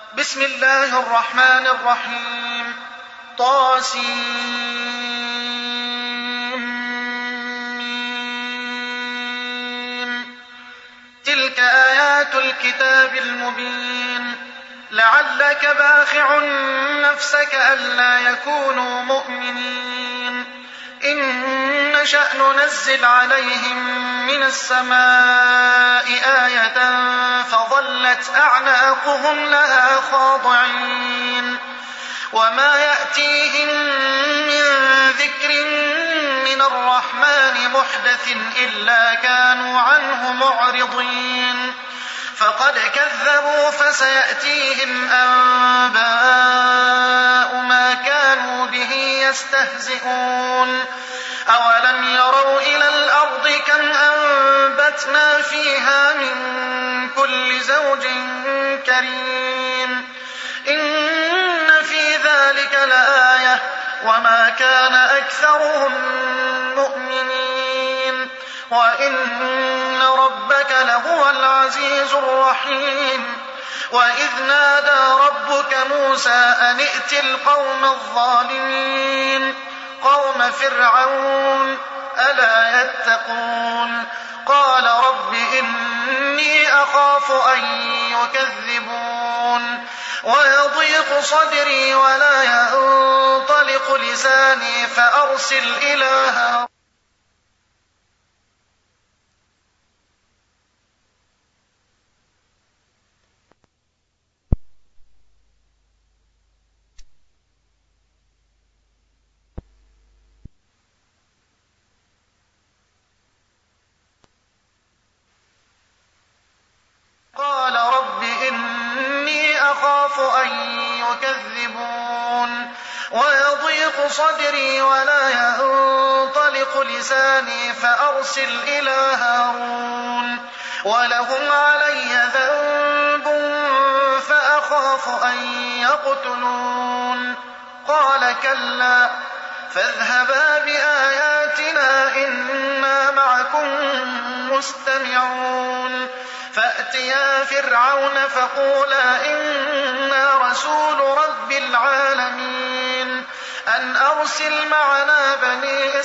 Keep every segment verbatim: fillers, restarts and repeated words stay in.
بسم الله الرحمن الرحيم. طاسين. تلك آيات الكتاب المبين. لعلك باخع نفسك ألا يكونوا مؤمنين إن نشأ ننزل عليهم من السماء آية فظلت أعناقهم لها خاضعين وما يأتيهم من ذكر من الرحمن محدث إلا كانوا عنه معرضين فقد كذبوا فسيأتيهم أنباء ما كانوا به يستهزئون أولم يروا إلى الأرض كم أنبتنا فيها من كل زوج كريم إن في ذلك لآية وما كان أكثرهم مؤمنين وإن ربك لهو العزيز الرحيم. وإذ نادى ربك موسى أن ائت القوم الظالمين قوم فرعون ألا يتقون قال رب إني أخاف أن يكذبون ويضيق صدري ولا ينطلق لساني فأرسل إلى هارون. قال رب إني أخاف أن يكذبون ويضيق صدري ولا ينطلق لساني فأرسل إلى هارون ولهم علي ذنب فأخاف أن يقتلون قال كلا فاذهبا بآياتنا إنا معكم مستمعون فأتيا فرعون فقولا إنا رسول رب العالمين أن أرسل معنا بني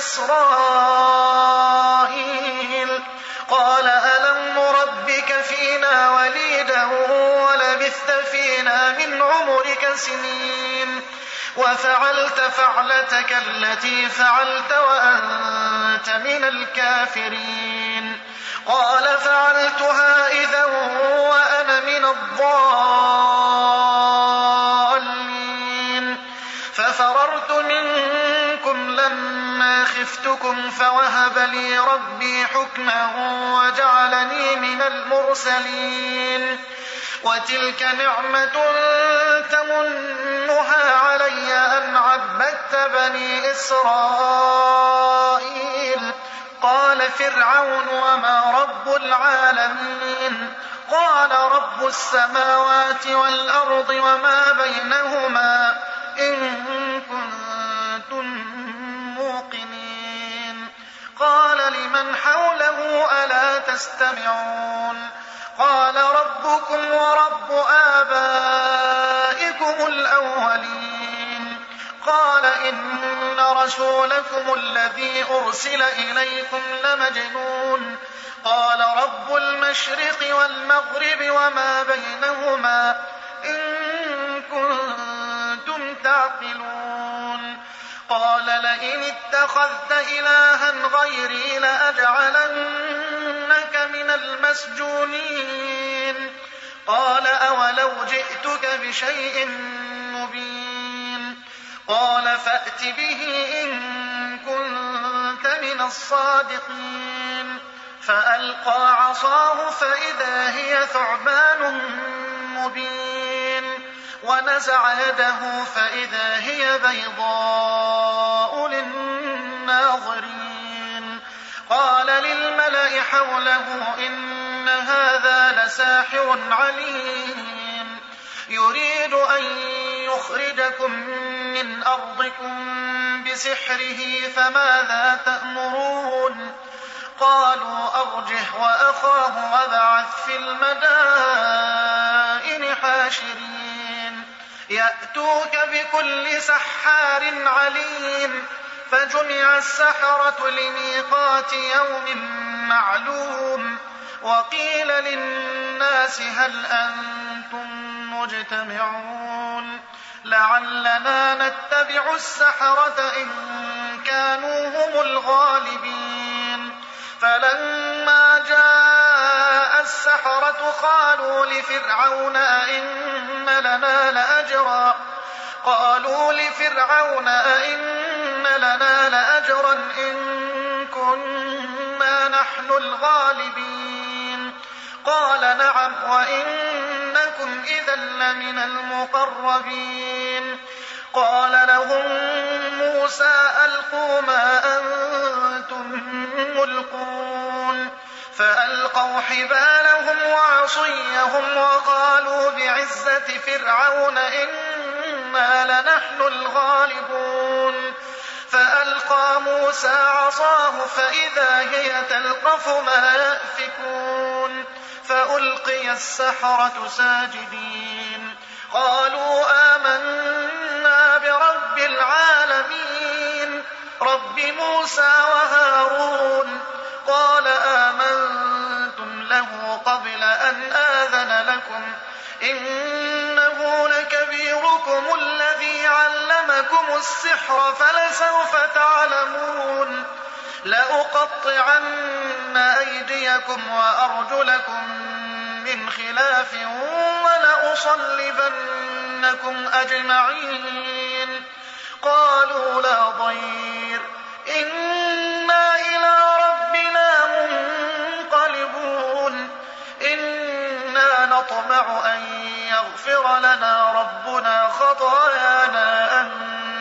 إسرائيل قال ألم نربك فينا وليدا ولبثت فينا من عمرك سنين وفعلت فعلتك التي فعلت وأنت من الكافرين قال فعلتها إذا وأنا من الضالين ففررت منكم لما خفتكم فوهب لي ربي حكما وجعلني من المرسلين وتلك نعمة تمنها علي أن عبدت بني إسرائيل قال فرعون وما رب العالمين قال رب السماوات والأرض وما بينهما إن كنتم موقنين قال لمن حوله ألا تستمعون قال ربكم ورب آبائكم الأولين قال إن رسولكم الذي أرسل إليكم لمجنون قال رب المشرق والمغرب وما بينهما إن كنتم تعقلون قال لئن اتخذت إلها غيري لأجعلنك من المسجونين قال أولو جئتك بشيء مبين قال فأت به إن كنت من الصادقين فألقى عصاه فإذا هي ثعبان مبين ونزع يده فإذا هي بيضاء للناظرين قال للملأ حوله إن هذا لساحر عليم يريد أن يخرجكم من أرضكم بسحره فماذا تأمرون قالوا أرجه وأخاه وابعث في المدائن حاشرين يأتوك بكل سحار عليم فجمع السحرة لميقات يوم معلوم وقيل للناس هل أنتم مجتمعون لعلنا نتبع السحرة إن كانوا هم الغالبين فلما جاء السحرة قالوا لفرعون أئن لنا لأجرا قالوا لفرعون أئن لنا لأجرا إن كنا نحن الغالبين قال نعم وإنكم إذا لمن المقربين قال لهم موسى ألقوا ما أنتم ملقون فألقوا حبالهم وعصيهم وقالوا بعزة فرعون إنا لنحن الغالبون فألقى موسى عصاه فإذا هي تلقف ما يأفكون فألقي السحرة ساجدين قالوا آمنا برب العالمين رب موسى وهارون قال آمنتم له قبل أن آذن لكم إنه لكبيركم الذي علمكم السحر فلسوف تعلمون لأقطعن أيديكم وأرجلكم من خلاف ولأصلبنكم أجمعين قالوا لا ضير إنا إلى ربنا منقلبون إنا نطمع أن يغفر لنا ربنا خطايانا أن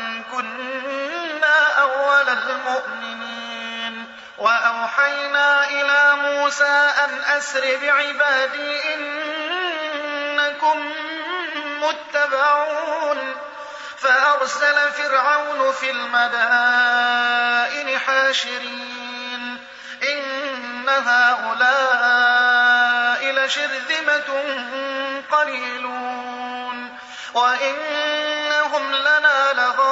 كنا أول المؤمنين وأوحينا إلى موسى أن أسر بعبادي إنكم متبعون فأرسل فرعون في المدائن حاشرين إن هؤلاء لشرذمة قليلون وإنهم لنا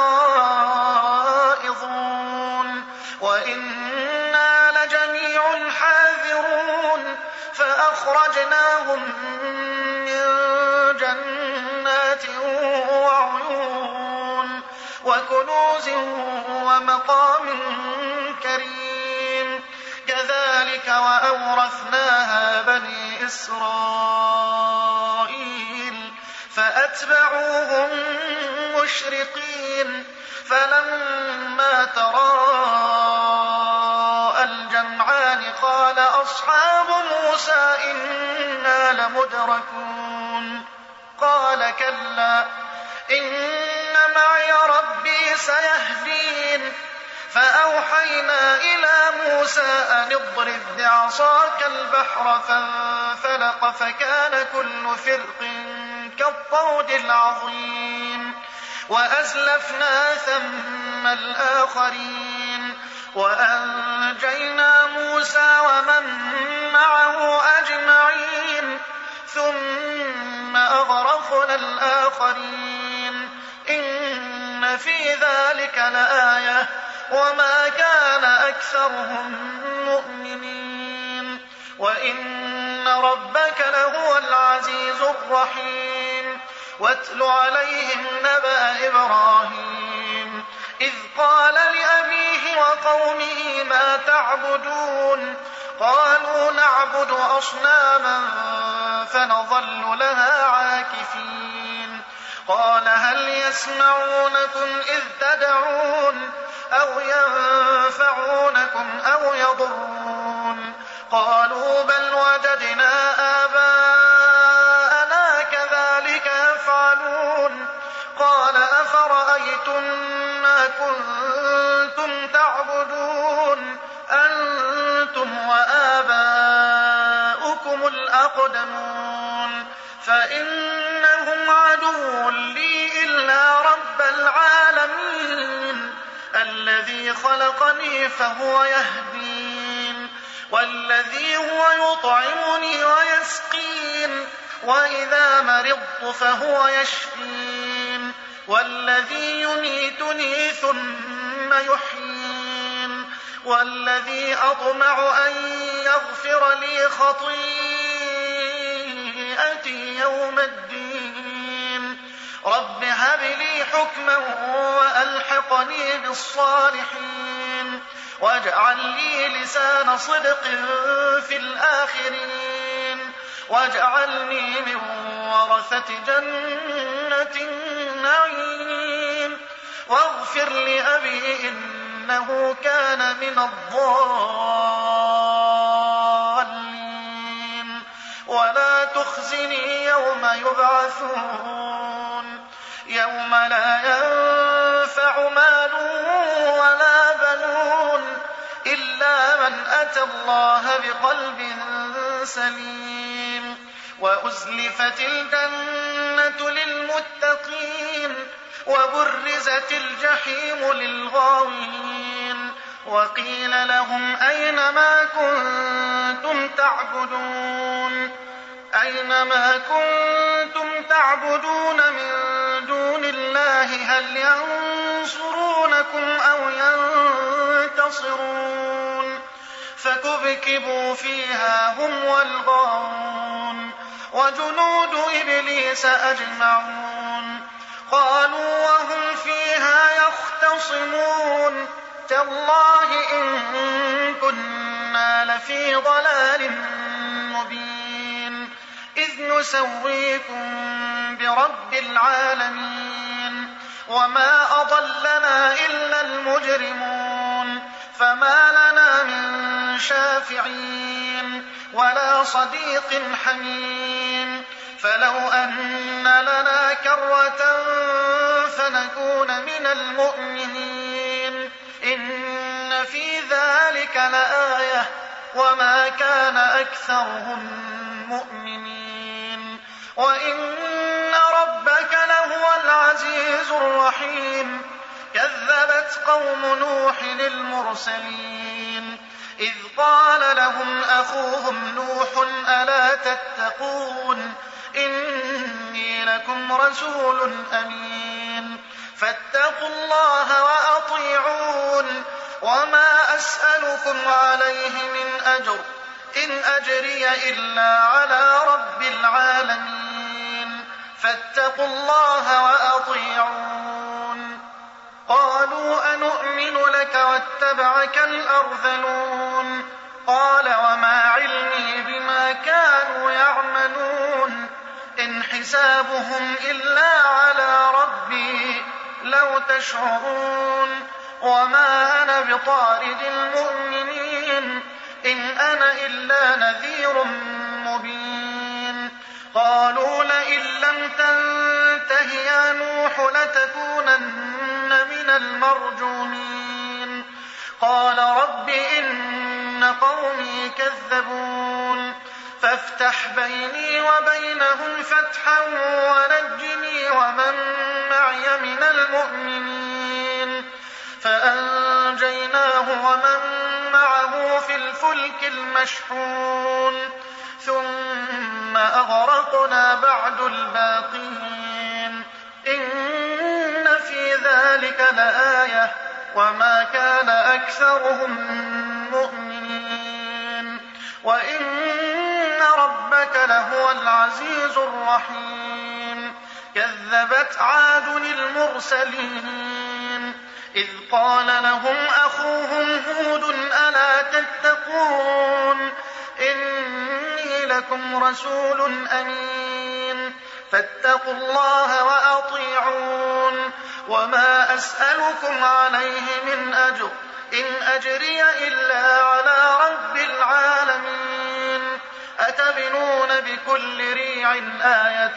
لغائظون وإنا لجميع حاذرون فأخرجناهم من جنات وعيون وكنوز ومقام كريم كذلك وأورثناها بني إسرائيل فأتبعوهم مشرقين فلما تراءى الجمعان قال أصحاب موسى إنا لمدركون قال كلا إن معي ربي سيهدين فأوحينا إلى موسى أن اضرب بعصاك البحر فانفلق فكان كل فرق كالطود العظيم وأزلفنا ثم الآخرين وأنجينا موسى ومن معه أجمعين ثم أغرقنا الآخرين إن في ذلك لآية وما كان أكثرهم مؤمنين وإن ربك لهو العزيز الرحيم واتل عليهم نبأ إبراهيم إذ قال لأبيه وقومه ما تعبدون قالوا نعبد أصناما فنظل لها عاكفين قال هل يسمعونكم إذ تدعون أو ينفعونكم أو يضرون قالوا بل وجدنا آباءنا كذلك يفعلون قال أفرأيتم ما كنتم تعبدون أنتم وآباؤكم الأقدمون فإنهم عدو لي إلا رب العالمين الذي خلقني فهو يهدين والذي هو يطعمني ويسقين وإذا مرضت فهو يشفين والذي يميتني ثم يحيين والذي أطمع أن يغفر لي خطيئتي يوم الدين رب هب لي حكما وألحقني بالصالحين واجعل لي لسان صدق في الآخرين واجعلني من ورثة جنة النعيم واغفر لأبي إنه كان من الضالين ولا تخزني يوم يبعثون يوم لا ينفع مال ولا بنون إلا من أتى الله بقلب سليم وأزلفت الجنة للمتقين وبرزت الجحيم للغاوين وقيل لهم أين ما كنتم تعبدون أين ما كنتم تعبدون من دون الله هل ينصرونكم أو ينتصرون فكبكبوا فيها هم والغاوون وجنود إبليس أجمعون قالوا وهم فيها يختصمون تالله إن كنا لفي ضلال مبين إذ نسويكم برب العالمين وما أضلنا إلا المجرمون فما لنا من شافعين ولا صديق حميم فلو أن لنا كرة فنكون من المؤمنين إن في ذلك لآية وما كان أكثرهم مؤمنين وإن ربك لهو العزيز الرحيم كذبت قوم نوح المرسلين إذ قال لهم أخوهم نوح ألا تتقون إني لكم رسول أمين فاتقوا الله وأطيعون وما أسألكم عليه من أجر إن أجري إلا على رب العالمين فاتقوا الله وأطيعون قالوا أنؤمن لك واتبعك الأرذلون قال وما علمي بما كانوا يعملون إن حسابهم إلا على ربي لو تشعرون وما أنا بطارد المؤمنين إن أنا إلا نذير مبين قالوا لئن لم تنته يا نوح لتكونن من المرجومين قال رب إن قومي كذبون فافتح بيني وبينهم فتحا ونجني ومن معي من المؤمنين فأنجيناه ومن معه في الفلك المشحون ثم أغرقنا بعد الباقين إن في ذلك لآية وما كان أكثرهم مؤمنين وإن ربك لهو العزيز الرحيم كذبت عاد المرسلين إذ قال لهم أخوهم هود ألا تتقون إني لكم رسول أمين فاتقوا الله وأطيعون وما أسألكم عليه من أجر إن أجري إلا على رب العالمين أتبنون بكل ريع آية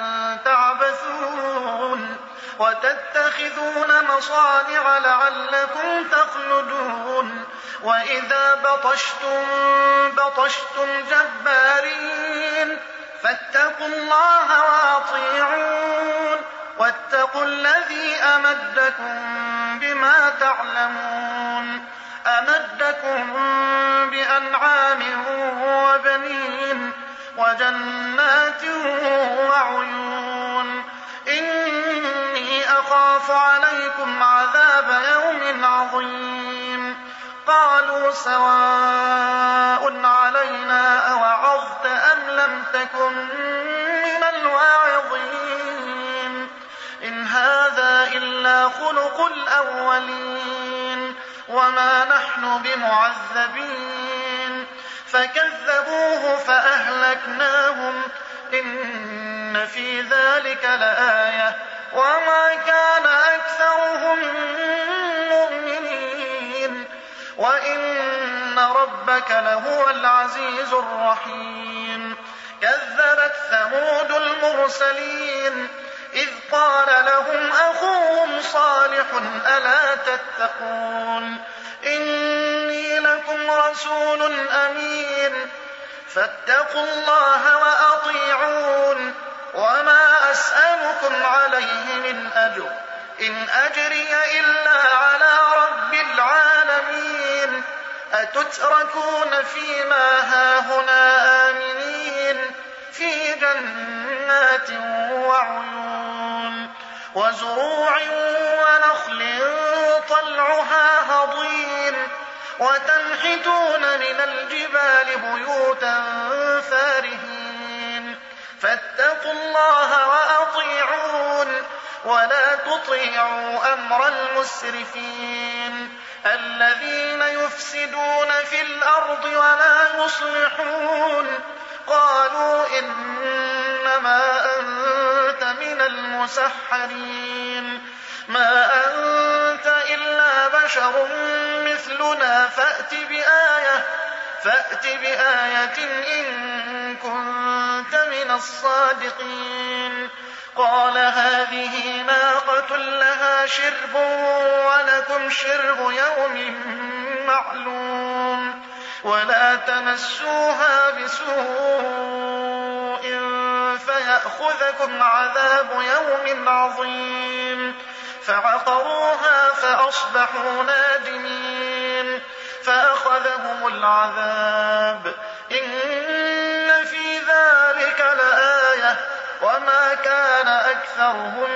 تعبثون وتتخذون مصانع لعلكم تخلدون وإذا بطشتم بطشتم جبارين فاتقوا الله وأطيعون واتقوا الذي أمدكم بما تعلمون أمدكم بأنعام وبنين وجنات وعيون إني نخاف عليكم عذاب يوم عظيم. قالوا سواء علينا أوعظت أم لم تكن من الواعظين إن هذا إلا خلق الأولين وما نحن بمعذبين. فكذبوه فأهلكناهم إن في ذلك لآية وما كان أكثرهم مؤمنين وإن ربك لهو العزيز الرحيم. كذبت ثمود المرسلين إذ قال لهم أخوهم صالح ألا تتقون إني لكم رسول أمين فاتقوا الله وأطيعون وما أسألكم عليه من أجر إن أجري إلا على رب العالمين. أتتركون فيما هاهنا آمنين في جنات وعيون وزروع ونخل طلعها هضيم وتنحتون من الجبال بيوتا فارهين. فاتقوا الله وأطيعون ولا تطيعوا أمر المسرفين الذين يفسدون في الأرض ولا يصلحون. قالوا إنما أنت من المسحرين ما أنت إلا بشر مثلنا فأت بآية فأت بآية إن كنت من الصادقين. قال هذه ناقة لها شرب ولكم شرب يوم معلوم ولا تمسوها بسوء فيأخذكم عذاب يوم عظيم. فعقروها فأصبحوا نادمين فأخذهم العذاب إن في ذلك لآية وما كان أكثرهم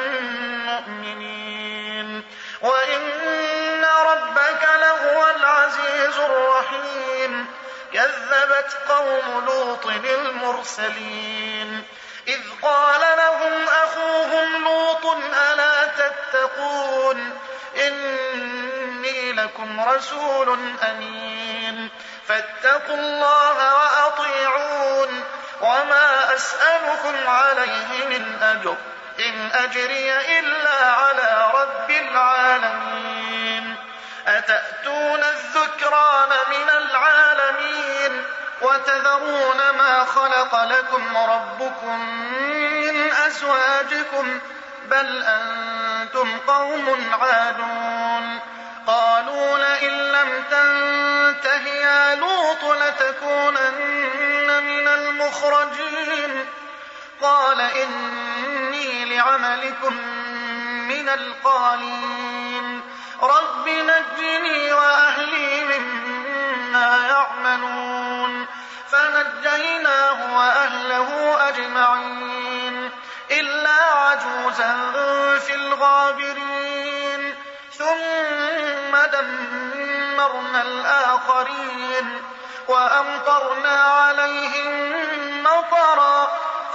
مؤمنين وإن ربك لهو العزيز الرحيم. كذبت قوم لوط المرسلين إذ قال لهم أخوهم لوط ألا تتقون إني لكم رسول أمين فاتقوا الله وأطيعون وما أسألكم عليه من أجر إن أجري إلا على رب العالمين. أتأتون الذكران من العالمين وتذرون ما خلق لكم ربكم من أزواجكم بل أنتم قوم عادون. قالوا لئن لم تنته يا لوط لتكونن من المخرجين. قال إني لعملكم من القالين رب نجني وأهلي مما يعملون. فنجيناه وأهله أجمعين إلا عجوزا في الغابرين ثم دمرنا الآخرين وأمطرنا عليهم مطرا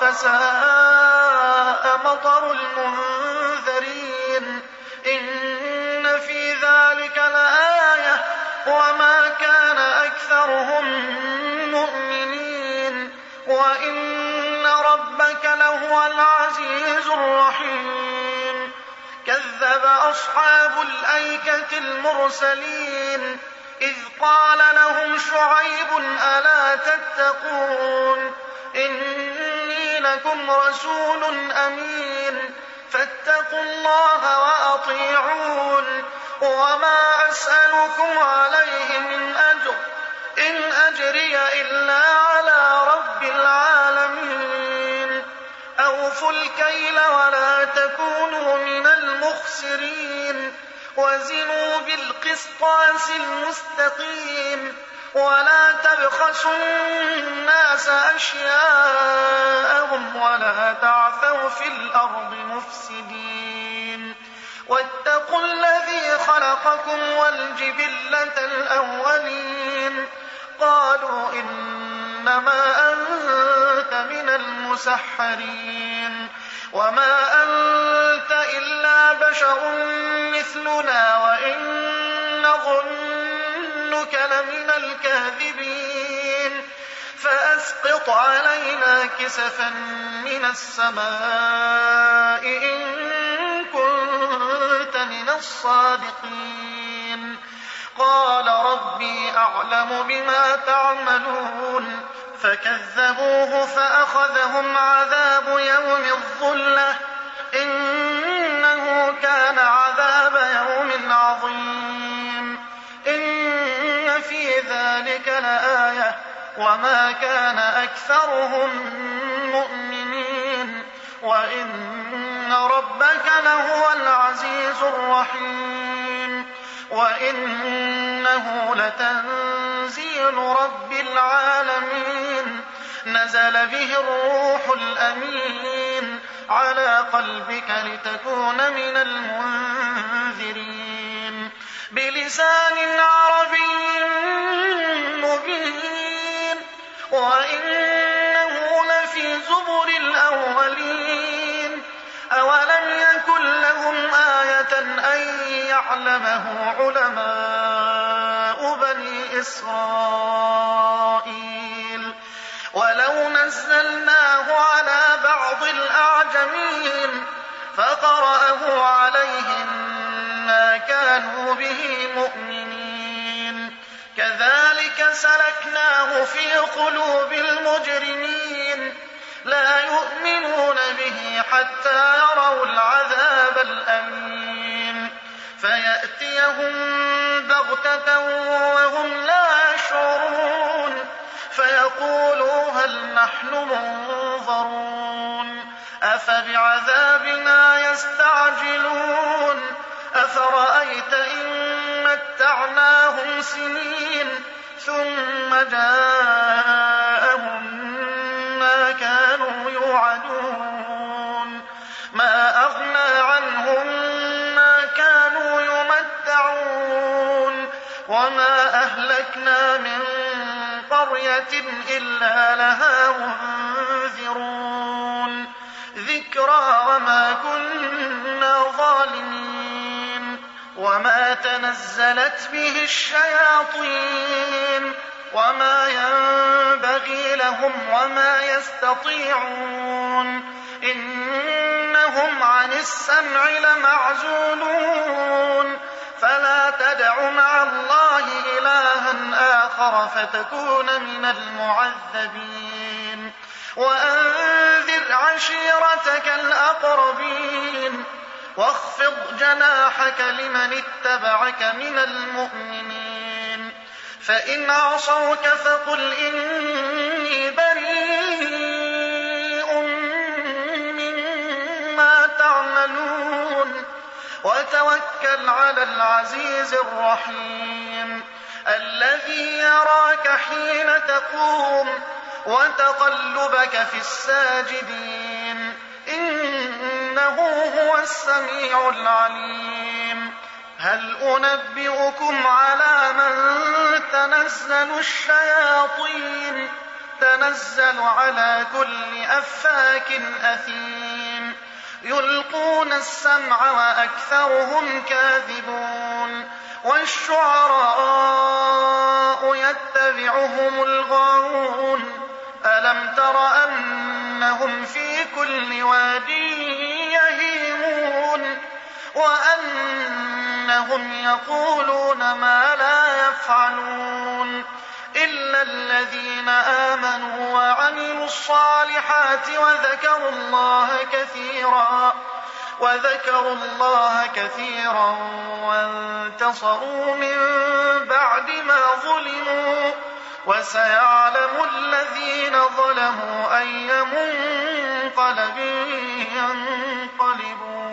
فساء مطر المنذرين. إن في ذلك لآية وما كان أكثرهم مؤمنين وإن ربك لهو العزيز الرحيم. كذب أصحاب الأيكة المرسلين إذ قال لهم شعيب ألا تتقون إني لكم رسول أمين فاتقوا الله وأطيعون وما أسألكم عليه من أجر إن أجري إلا على رب العالمين. أوفوا الكيل ولا تكونوا من المخسرين وزنوا بالقسطاس المستقيم ولا تبخسوا الناس أشياءهم ولا تعثوا في الأرض مفسدين. واتقوا الذي خلقكم والجبلة الأولين قالوا إنما أنت من المسحرين وما أنت إلا بشر مثلنا وإن نظنك لمن الكاذبين فأسقط علينا كسفا من السماء إن كنت من الصادقين قال ربي أعلم بما تعملون فكذبوه فأخذهم عذاب يوم الظلة إنه كان عذاب يوم عظيم إن في ذلك لآية وما كان أكثرهم مؤمنين وإن ربك لهو العزيز الرحيم وإنه لتنزيل رب العالمين نزل به الروح الأمين على قلبك لتكون من المنذرين بلسان عربي مبين وإنه لفي زبر الأولين أولم يكن لهم آية أن يعلمه علماء بني إسرائيل ولو نزلناه على بعض الأعجمين فقرأه عليهم ما كانوا به مؤمنين كذلك سلكناه في قلوب المجرمين لا يؤمنون به حتى يروا العذاب الأليم فيأتيهم بغتة وهم لا يشعرون فيقولوا هل نحن منظرون أفبعذابنا يستعجلون أفرأيت إن متعناهم سنين ثم جاءهم ما كانوا يوعدون ما أغنى عنهم ما كانوا يمتعون وما أهلكنا من قرية إلا لها منذرون ذكرى وما كنا ظالمين وما تنزلت به الشياطين وما ينبغي لهم وما يستطيعون إنهم عن السمع لمعزولون فلا تدع مع الله إلها آخر فتكون من المعذبين وأنذر عشيرتك الأقربين واخفض جناحك لمن اتبعك من المؤمنين فإن عصوك فقل إني بريء مما تعملون وتوكل على العزيز الرحيم الذي يراك حين تقوم وتقلبك في الساجدين إنه هو السميع العليم هل أنبئكم على من تنزل الشياطين تنزل على كل أفاك أثيم يلقون السمع وأكثرهم كاذبون والشعراء يتبعهم الغاوون ألم تر أنهم في كل واد يهيمون وأنهم يقولون ما لا يفعلون إلا الذين آمنوا وعملوا الصالحات وذكروا الله كثيرا وذكروا الله كثيرا وانتصروا من بعد ما ظلموا وسيعلم الذين ظلموا أي منقلب ينقلبون